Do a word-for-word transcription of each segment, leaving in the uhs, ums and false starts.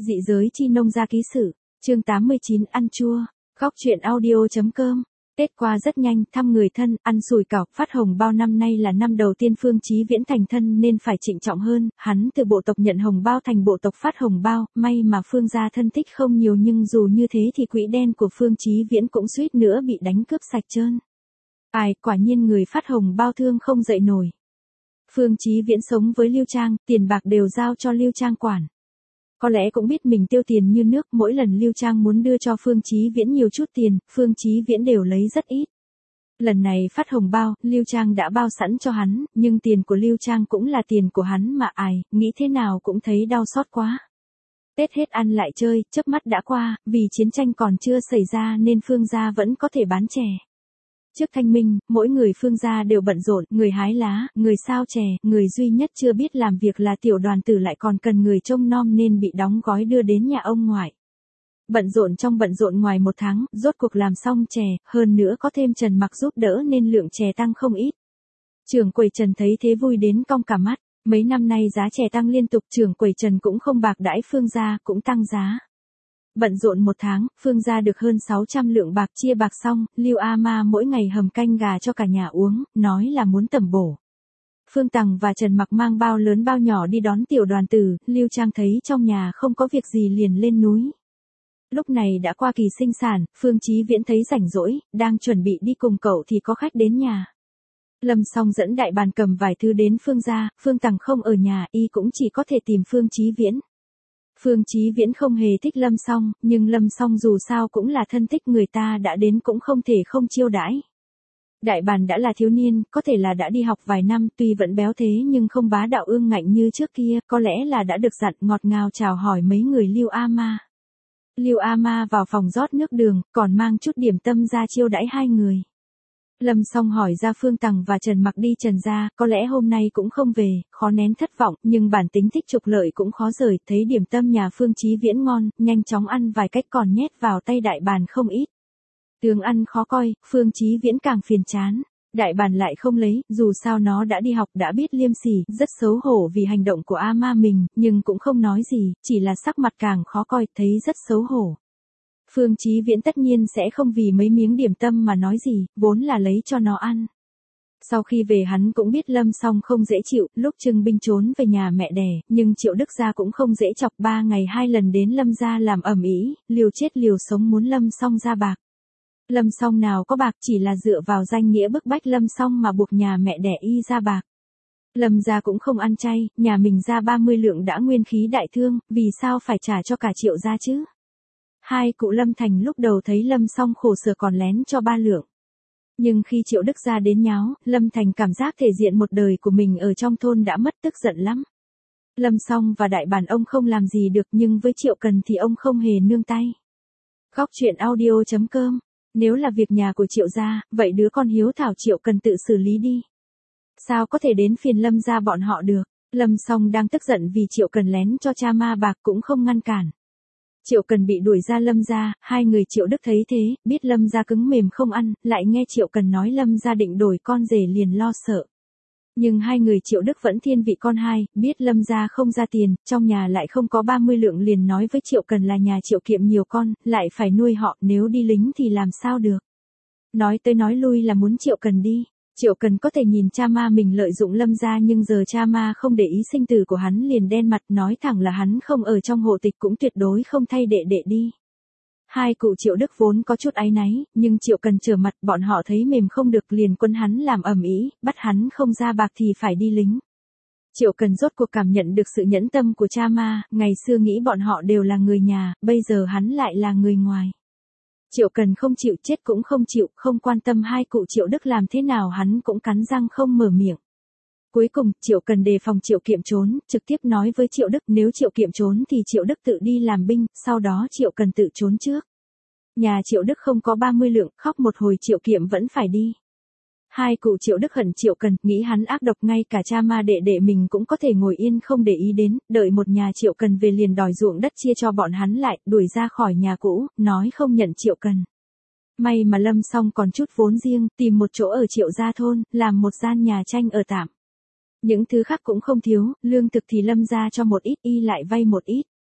Dị giới chi nông gia ký sự, chương tám mươi chín ăn chua, góc truyện audio.com. Tết qua rất nhanh, thăm người thân, ăn sủi cảo, phát hồng bao. Năm nay là năm đầu tiên Phương Chí Viễn thành thân nên phải trịnh trọng hơn, hắn từ bộ tộc nhận hồng bao thành bộ tộc phát hồng bao, may mà Phương gia thân thích không nhiều nhưng dù như thế thì quỹ đen của Phương Chí Viễn cũng suýt nữa bị đánh cướp sạch trơn. Ai, quả nhiên người phát hồng bao thương không dậy nổi. Phương Chí Viễn sống với Lưu Trang, tiền bạc đều giao cho Lưu Trang quản. Có lẽ cũng biết mình tiêu tiền như nước, mỗi lần Lưu Trang muốn đưa cho Phương Chí Viễn nhiều chút tiền, Phương Chí Viễn đều lấy rất ít. Lần này phát hồng bao, Lưu Trang đã bao sẵn cho hắn, nhưng tiền của Lưu Trang cũng là tiền của hắn mà ai, nghĩ thế nào cũng thấy đau xót quá. Tết hết ăn lại chơi, chớp mắt đã qua, vì chiến tranh còn chưa xảy ra nên Phương gia vẫn có thể bán chè. Trước Thanh Minh, mỗi người Phương gia đều bận rộn, người hái lá, người sao chè, người duy nhất chưa biết làm việc là tiểu đoàn tử lại còn cần người trông nom nên bị đóng gói đưa đến nhà ông ngoại. Bận rộn trong bận rộn ngoài một tháng, rốt cuộc làm xong chè, hơn nữa có thêm Trần Mặc giúp đỡ nên lượng chè tăng không ít. Trưởng quầy Trần thấy thế vui đến cong cả mắt, mấy năm nay giá chè tăng liên tục, trưởng quầy Trần cũng không bạc đãi Phương gia, cũng tăng giá. Bận rộn một tháng, Phương gia được hơn sáu trăm lượng bạc, chia bạc xong, Lưu A Ma mỗi ngày hầm canh gà cho cả nhà uống, nói là muốn tẩm bổ. Phương Tằng và Trần Mặc mang bao lớn bao nhỏ đi đón tiểu đoàn tử, Lưu Trang thấy trong nhà không có việc gì liền lên núi. Lúc này đã qua kỳ sinh sản, Phương Chí Viễn thấy rảnh rỗi, đang chuẩn bị đi cùng cậu thì có khách đến nhà. Lâm Song dẫn Đại Bàn cầm vài thứ đến Phương gia, Phương Tằng không ở nhà, y cũng chỉ có thể tìm Phương Chí Viễn. Phương Chí Viễn không hề thích Lâm Song, nhưng Lâm Song dù sao cũng là thân thích người ta đã đến cũng không thể không chiêu đãi. Đại Bàn đã là thiếu niên, có thể là đã đi học vài năm, tuy vẫn béo thế nhưng không bá đạo ương ngạnh như trước kia, có lẽ là đã được dặn ngọt ngào chào hỏi mấy người Lưu A Ma. Lưu A Ma vào phòng rót nước đường, còn mang chút điểm tâm ra chiêu đãi hai người. Lâm Song hỏi ra Phương Tằng và Trần Mặc đi Trần gia, có lẽ hôm nay cũng không về, khó nén thất vọng, nhưng bản tính thích trục lợi cũng khó rời, thấy điểm tâm nhà Phương Chí Viễn ngon, nhanh chóng ăn vài cách còn nhét vào tay Đại Bàn không ít. Tướng ăn khó coi, Phương Chí Viễn càng phiền chán. Đại Bàn lại không lấy, dù sao nó đã đi học đã biết liêm sỉ, rất xấu hổ vì hành động của A Ma mình, nhưng cũng không nói gì, chỉ là sắc mặt càng khó coi, thấy rất xấu hổ. Phương Chí Viễn tất nhiên sẽ không vì mấy miếng điểm tâm mà nói gì, vốn là lấy cho nó ăn. Sau khi về hắn cũng biết Lâm Song không dễ chịu, lúc Trưng Binh trốn về nhà mẹ đẻ, nhưng Triệu Đức gia cũng không dễ chọc, ba ngày hai lần đến Lâm gia làm ầm ĩ, liều chết liều sống muốn Lâm Song ra bạc. Lâm Song nào có bạc, chỉ là dựa vào danh nghĩa bức bách Lâm Song mà buộc nhà mẹ đẻ y ra bạc. Lâm gia cũng không ăn chay, nhà mình ra ba mươi lượng đã nguyên khí đại thương, vì sao phải trả cho cả Triệu gia chứ? Hai cụ Lâm Thành lúc đầu thấy Lâm Song khổ sở còn lén cho ba lượng. Nhưng khi Triệu Đức gia đến nháo, Lâm Thành cảm giác thể diện một đời của mình ở trong thôn đã mất, tức giận lắm. Lâm Song và Đại Bàn ông không làm gì được, nhưng với Triệu Cần thì ông không hề nương tay. Góc truyện audio.com. Nếu là việc nhà của Triệu gia, vậy đứa con hiếu thảo Triệu Cần tự xử lý đi. Sao có thể đến phiền Lâm gia bọn họ được? Lâm Song đang tức giận vì Triệu Cần lén cho cha ma bạc cũng không ngăn cản. Triệu Cần bị đuổi ra Lâm gia, hai người Triệu Đức thấy thế, biết Lâm gia cứng mềm không ăn, lại nghe Triệu Cần nói Lâm gia định đổi con rể liền lo sợ. Nhưng hai người Triệu Đức vẫn thiên vị con hai, biết Lâm gia không ra tiền, trong nhà lại không có ba mươi lượng liền nói với Triệu Cần là nhà Triệu Kiệm nhiều con, lại phải nuôi họ, nếu đi lính thì làm sao được. Nói tới nói lui là muốn Triệu Cần đi. Triệu Cần có thể nhìn cha ma mình lợi dụng Lâm gia nhưng giờ cha ma không để ý sinh tử của hắn liền đen mặt, nói thẳng là hắn không ở trong hộ tịch cũng tuyệt đối không thay đệ đệ đi. Hai cụ Triệu Đức vốn có chút áy náy, nhưng Triệu Cần trở mặt, bọn họ thấy mềm không được liền quân hắn làm ầm ĩ, bắt hắn không ra bạc thì phải đi lính. Triệu Cần rốt cuộc cảm nhận được sự nhẫn tâm của cha ma, ngày xưa nghĩ bọn họ đều là người nhà, bây giờ hắn lại là người ngoài. Triệu Cần không chịu, chết cũng không chịu, không quan tâm hai cụ Triệu Đức làm thế nào hắn cũng cắn răng không mở miệng. Cuối cùng, Triệu Cần đề phòng Triệu Kiệm trốn, trực tiếp nói với Triệu Đức nếu Triệu Kiệm trốn thì Triệu Đức tự đi làm binh, sau đó Triệu Cần tự trốn trước. Nhà Triệu Đức không có ba mươi lượng, khóc một hồi Triệu Kiệm vẫn phải đi. Hai cụ Triệu Đức hận Triệu Cần, nghĩ hắn ác độc, ngay cả cha ma đệ đệ mình cũng có thể ngồi yên không để ý đến, đợi một nhà Triệu Cần về liền đòi ruộng đất chia cho bọn hắn lại, đuổi ra khỏi nhà cũ, nói không nhận Triệu Cần. May mà Lâm Song còn chút vốn riêng, tìm một chỗ ở Triệu gia thôn, làm một gian nhà tranh ở tạm. Những thứ khác cũng không thiếu, lương thực thì Lâm gia cho một ít, y lại vay một ít.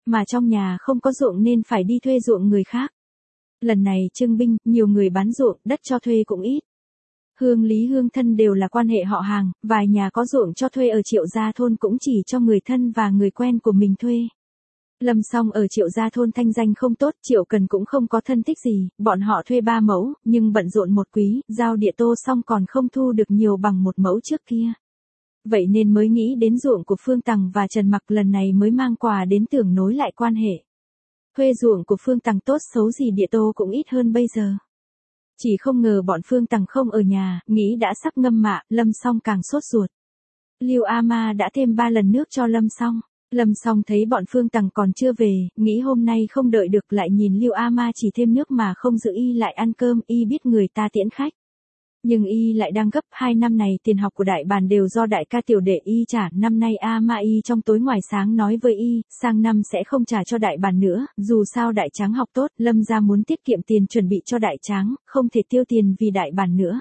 Mà trong nhà không có ruộng nên phải đi thuê ruộng người khác. Lần này trưng binh, nhiều người bán ruộng, đất cho thuê cũng ít. Hương Lý Hương thân đều là quan hệ họ hàng, vài nhà có ruộng cho thuê ở Triệu Gia thôn cũng chỉ cho người thân và người quen của mình thuê. Lâm Song ở Triệu Gia thôn thanh danh không tốt, Triệu Cần cũng không có thân thích gì, bọn họ thuê ba mẫu, nhưng bận rộn một quý, giao địa tô xong còn không thu được nhiều bằng một mẫu trước kia. Vậy nên mới nghĩ đến ruộng của Phương Tằng và Trần Mặc, lần này mới mang quà đến tưởng nối lại quan hệ. Thuê ruộng của Phương Tằng tốt xấu gì địa tô cũng ít hơn bây giờ. Chỉ không ngờ bọn Phương Tằng không ở nhà, nghĩ đã sắp ngâm mạ, Lâm Song càng sốt ruột. Lưu A Ma đã thêm ba lần nước cho Lâm Song. Lâm Song thấy bọn Phương Tằng còn chưa về, nghĩ hôm nay không đợi được, lại nhìn Lưu A Ma chỉ thêm nước mà không giữ y lại ăn cơm, y biết người ta tiễn khách. Nhưng y lại đang gấp, hai năm này tiền học của đại bàn đều do đại ca tiểu đệ y trả, năm nay A Ma y trong tối ngoài sáng nói với y, sang năm sẽ không trả cho đại bàn nữa, dù sao đại tráng học tốt, Lâm gia muốn tiết kiệm tiền chuẩn bị cho đại tráng, không thể tiêu tiền vì đại bàn nữa.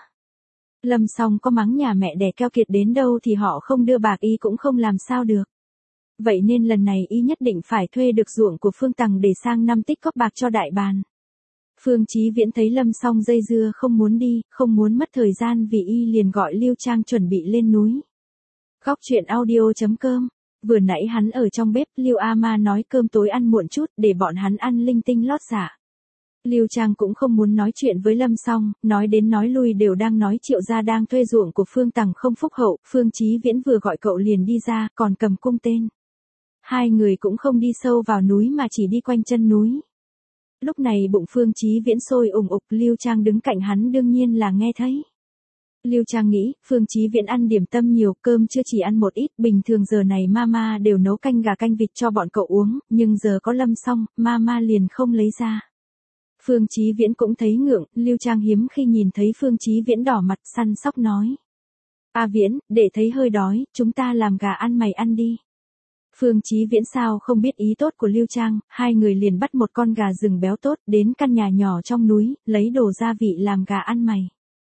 Lâm Song có mắng nhà mẹ đẻ keo kiệt đến đâu thì họ không đưa bạc y cũng không làm sao được. Vậy nên lần này y nhất định phải thuê được ruộng của Phương Tằng để sang năm tích góp bạc cho đại bàn. Phương Chí Viễn thấy Lâm Song dây dưa không muốn đi, không muốn mất thời gian vì y liền gọi Lưu Trang chuẩn bị lên núi. Góc truyện audio chấm com. Vừa nãy hắn ở trong bếp, Lưu A Ma nói cơm tối ăn muộn chút để bọn hắn ăn linh tinh lót dạ. Lưu Trang cũng không muốn nói chuyện với Lâm Song, nói đến nói lui đều đang nói Triệu gia đang thuê ruộng của Phương Tằng không phúc hậu, Phương Chí Viễn vừa gọi cậu liền đi ra, còn cầm cung tên. Hai người cũng không đi sâu vào núi mà chỉ đi quanh chân núi. Lúc này bụng Phương Chí Viễn sôi ủng ục, Lưu Trang đứng cạnh hắn đương nhiên là nghe thấy. Lưu Trang nghĩ, Phương Chí Viễn ăn điểm tâm nhiều, cơm chưa chỉ ăn một ít, bình thường giờ này mama đều nấu canh gà canh vịt cho bọn cậu uống, nhưng giờ có Lâm Song, mama liền không lấy ra. Phương Chí Viễn cũng thấy ngượng, Lưu Trang hiếm khi nhìn thấy Phương Chí Viễn đỏ mặt, săn sóc nói. A Viễn, để thấy hơi đói, chúng ta làm gà ăn mày ăn đi. Phương Chí Viễn sao không biết ý tốt của Lưu Trang, hai người liền bắt một con gà rừng béo tốt, đến căn nhà nhỏ trong núi, lấy đồ gia vị làm gà ăn mày.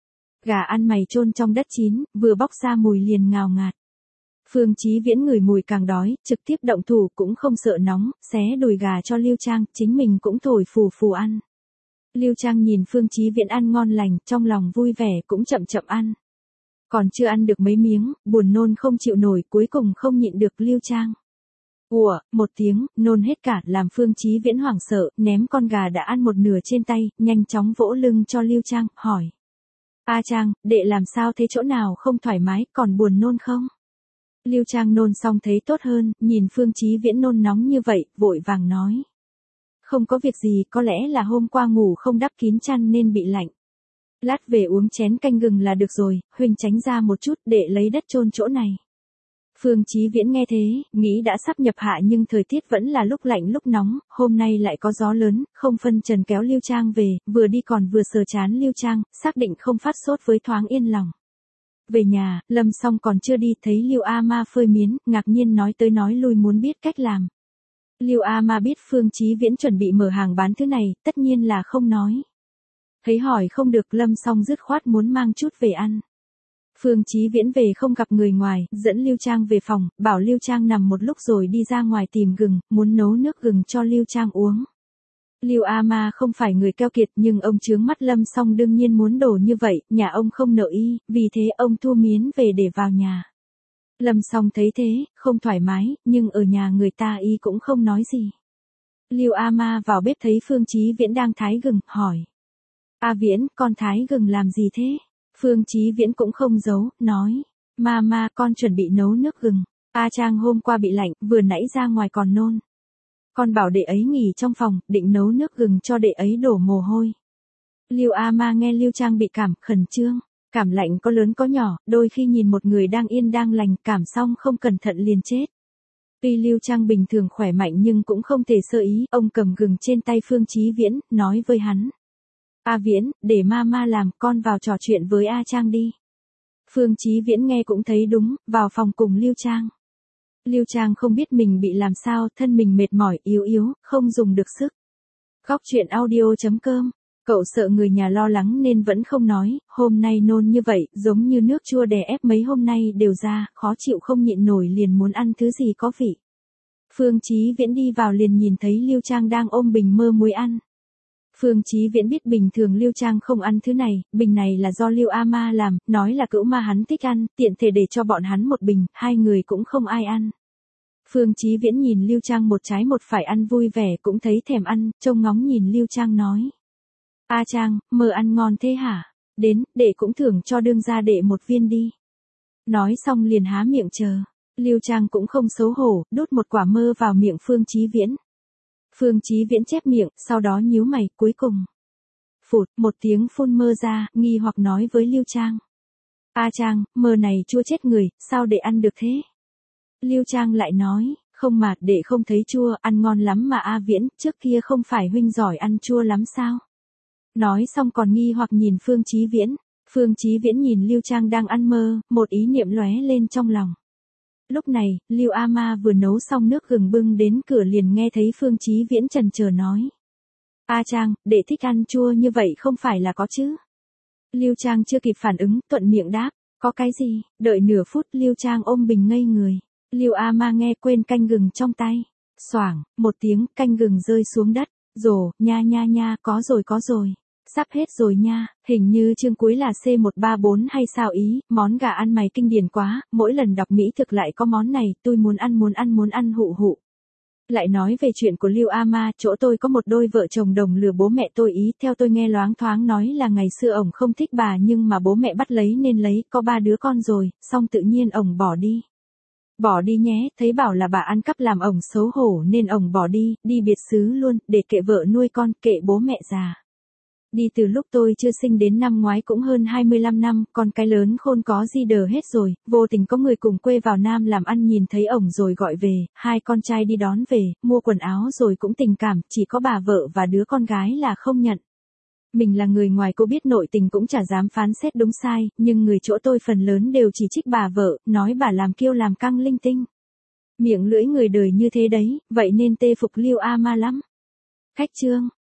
Gà ăn mày chôn trong đất chín, vừa bóc ra mùi liền ngào ngạt. Phương Chí Viễn ngửi mùi càng đói, trực tiếp động thủ cũng không sợ nóng, xé đùi gà cho Lưu Trang, chính mình cũng thổi phù phù ăn. Lưu Trang nhìn Phương Chí Viễn ăn ngon lành, trong lòng vui vẻ cũng chậm chậm ăn. Còn chưa ăn được mấy miếng, buồn nôn không chịu nổi, cuối cùng không nhịn được Lưu Trang. Ủa, một tiếng, nôn hết cả, làm Phương Chí Viễn hoảng sợ, ném con gà đã ăn một nửa trên tay, nhanh chóng vỗ lưng cho Lưu Trang, hỏi. A Trang, đệ làm sao thế, chỗ nào không thoải mái, còn buồn nôn không? Lưu Trang nôn xong thấy tốt hơn, nhìn Phương Chí Viễn nôn nóng như vậy, vội vàng nói. Không có việc gì, có lẽ là hôm qua ngủ không đắp kín chăn nên bị lạnh. Lát về uống chén canh gừng là được rồi, huynh tránh ra một chút để lấy đất chôn chỗ này. Phương Chí Viễn nghe thế, nghĩ đã sắp nhập hạ nhưng thời tiết vẫn là lúc lạnh lúc nóng, hôm nay lại có gió lớn, không phân trần kéo Lưu Trang về, vừa đi còn vừa sờ chán Lưu Trang, xác định không phát sốt với thoáng yên lòng. Về nhà, Lâm Song còn chưa đi, thấy Lưu A Ma phơi miến, ngạc nhiên nói tới nói lui muốn biết cách làm. Lưu A Ma biết Phương Chí Viễn chuẩn bị mở hàng bán thứ này, tất nhiên là không nói. Thấy hỏi không được, Lâm Song dứt khoát muốn mang chút về ăn. Phương Chí Viễn về không gặp người ngoài, dẫn Lưu Trang về phòng, bảo Lưu Trang nằm một lúc rồi đi ra ngoài tìm gừng, muốn nấu nước gừng cho Lưu Trang uống. Lưu A Ma không phải người keo kiệt nhưng ông chướng mắt Lâm Song đương nhiên muốn đổ như vậy, nhà ông không nợ y, vì thế ông thu miến về để vào nhà. Lâm Song thấy thế, không thoải mái, nhưng ở nhà người ta y cũng không nói gì. Lưu A Ma vào bếp thấy Phương Chí Viễn đang thái gừng, hỏi. A Viễn, con thái gừng làm gì thế? Phương Chí Viễn cũng không giấu, nói. Mama, con chuẩn bị nấu nước gừng. A Trang hôm qua bị lạnh, vừa nãy ra ngoài còn nôn. Con bảo đệ ấy nghỉ trong phòng, định nấu nước gừng cho đệ ấy đổ mồ hôi. Lưu A Ma nghe Lưu Trang bị cảm, khẩn trương. Cảm lạnh có lớn có nhỏ, đôi khi nhìn một người đang yên đang lành, cảm xong không cẩn thận liền chết. Tuy Lưu Trang bình thường khỏe mạnh nhưng cũng không thể sơ ý, ông cầm gừng trên tay Phương Chí Viễn, nói với hắn. A Viễn, để mama làm, con vào trò chuyện với A Trang đi. Phương Chí Viễn nghe cũng thấy đúng, vào phòng cùng Lưu Trang. Lưu Trang không biết mình bị làm sao, thân mình mệt mỏi, yếu yếu, không dùng được sức. Góc truyện audio chấm com. Cậu sợ người nhà lo lắng nên vẫn không nói, hôm nay nôn như vậy, giống như nước chua đè ép mấy hôm nay đều ra, khó chịu không nhịn nổi liền muốn ăn thứ gì có vị. Phương Chí Viễn đi vào liền nhìn thấy Lưu Trang đang ôm bình mơ muối ăn. Phương Chí Viễn biết bình thường Lưu Trang không ăn thứ này, bình này là do Lưu A Ma làm, nói là cữu ma hắn thích ăn, tiện thể để cho bọn hắn một bình, hai người cũng không ai ăn. Phương Chí Viễn nhìn Lưu Trang một trái một phải ăn vui vẻ cũng thấy thèm ăn, trông ngóng nhìn Lưu Trang nói. A Trang, mơ ăn ngon thế hả? Đến, đệ cũng thưởng cho đương gia đệ một viên đi. Nói xong liền há miệng chờ. Lưu Trang cũng không xấu hổ, đút một quả mơ vào miệng Phương Chí Viễn. Phương Chí Viễn chép miệng, sau đó nhíu mày, cuối cùng. Phụt, một tiếng phun mơ ra, nghi hoặc nói với Lưu Trang. A Trang, mơ này chua chết người, sao đệ ăn được thế? Lưu Trang lại nói, không mà, đệ không thấy chua, ăn ngon lắm mà A Viễn, trước kia không phải huynh giỏi ăn chua lắm sao? Nói xong còn nghi hoặc nhìn Phương Chí Viễn. Phương Chí Viễn nhìn Lưu Trang đang ăn mơ, một ý niệm lóe lên trong lòng. Lúc này, Lưu A Ma vừa nấu xong nước gừng bưng đến cửa liền nghe thấy Phương Chí Viễn chần chờ nói. A Trang, đệ thích ăn chua như vậy không phải là có chứ? Lưu Trang chưa kịp phản ứng, thuận miệng đáp, có cái gì? Đợi nửa phút Lưu Trang ôm bình ngây người. Lưu A Ma nghe quên canh gừng trong tay. Xoảng, một tiếng canh gừng rơi xuống đất. Rồ, nha nha nha, có rồi có rồi. Sắp hết rồi nha, hình như chương cuối là C một ba bốn hay sao ý, món gà ăn mày kinh điển quá, mỗi lần đọc mỹ thực lại có món này, tôi muốn ăn muốn ăn muốn ăn hụ hụ. Lại nói về chuyện của Lưu A Ma, chỗ tôi có một đôi vợ chồng đồng lừa bố mẹ tôi ý, theo tôi nghe loáng thoáng nói là ngày xưa ổng không thích bà nhưng mà bố mẹ bắt lấy nên lấy, có ba đứa con rồi, xong tự nhiên ổng bỏ đi. Bỏ đi nhé, thấy bảo là bà ăn cắp làm ổng xấu hổ nên ổng bỏ đi, đi biệt xứ luôn, để kệ vợ nuôi con, kệ bố mẹ già. Đi từ lúc tôi chưa sinh đến năm ngoái cũng hơn hai mươi lăm năm, con cái lớn khôn có gì đờ hết rồi, vô tình có người cùng quê vào Nam làm ăn nhìn thấy ổng rồi gọi về, hai con trai đi đón về, mua quần áo rồi cũng tình cảm, chỉ có bà vợ và đứa con gái là không nhận. Mình là người ngoài cô biết nội tình cũng chả dám phán xét đúng sai, nhưng người chỗ tôi phần lớn đều chỉ trích bà vợ, nói bà làm kiêu làm căng linh tinh. Miệng lưỡi người đời như thế đấy, vậy nên tê phục Lưu A Ma lắm. Khách chương.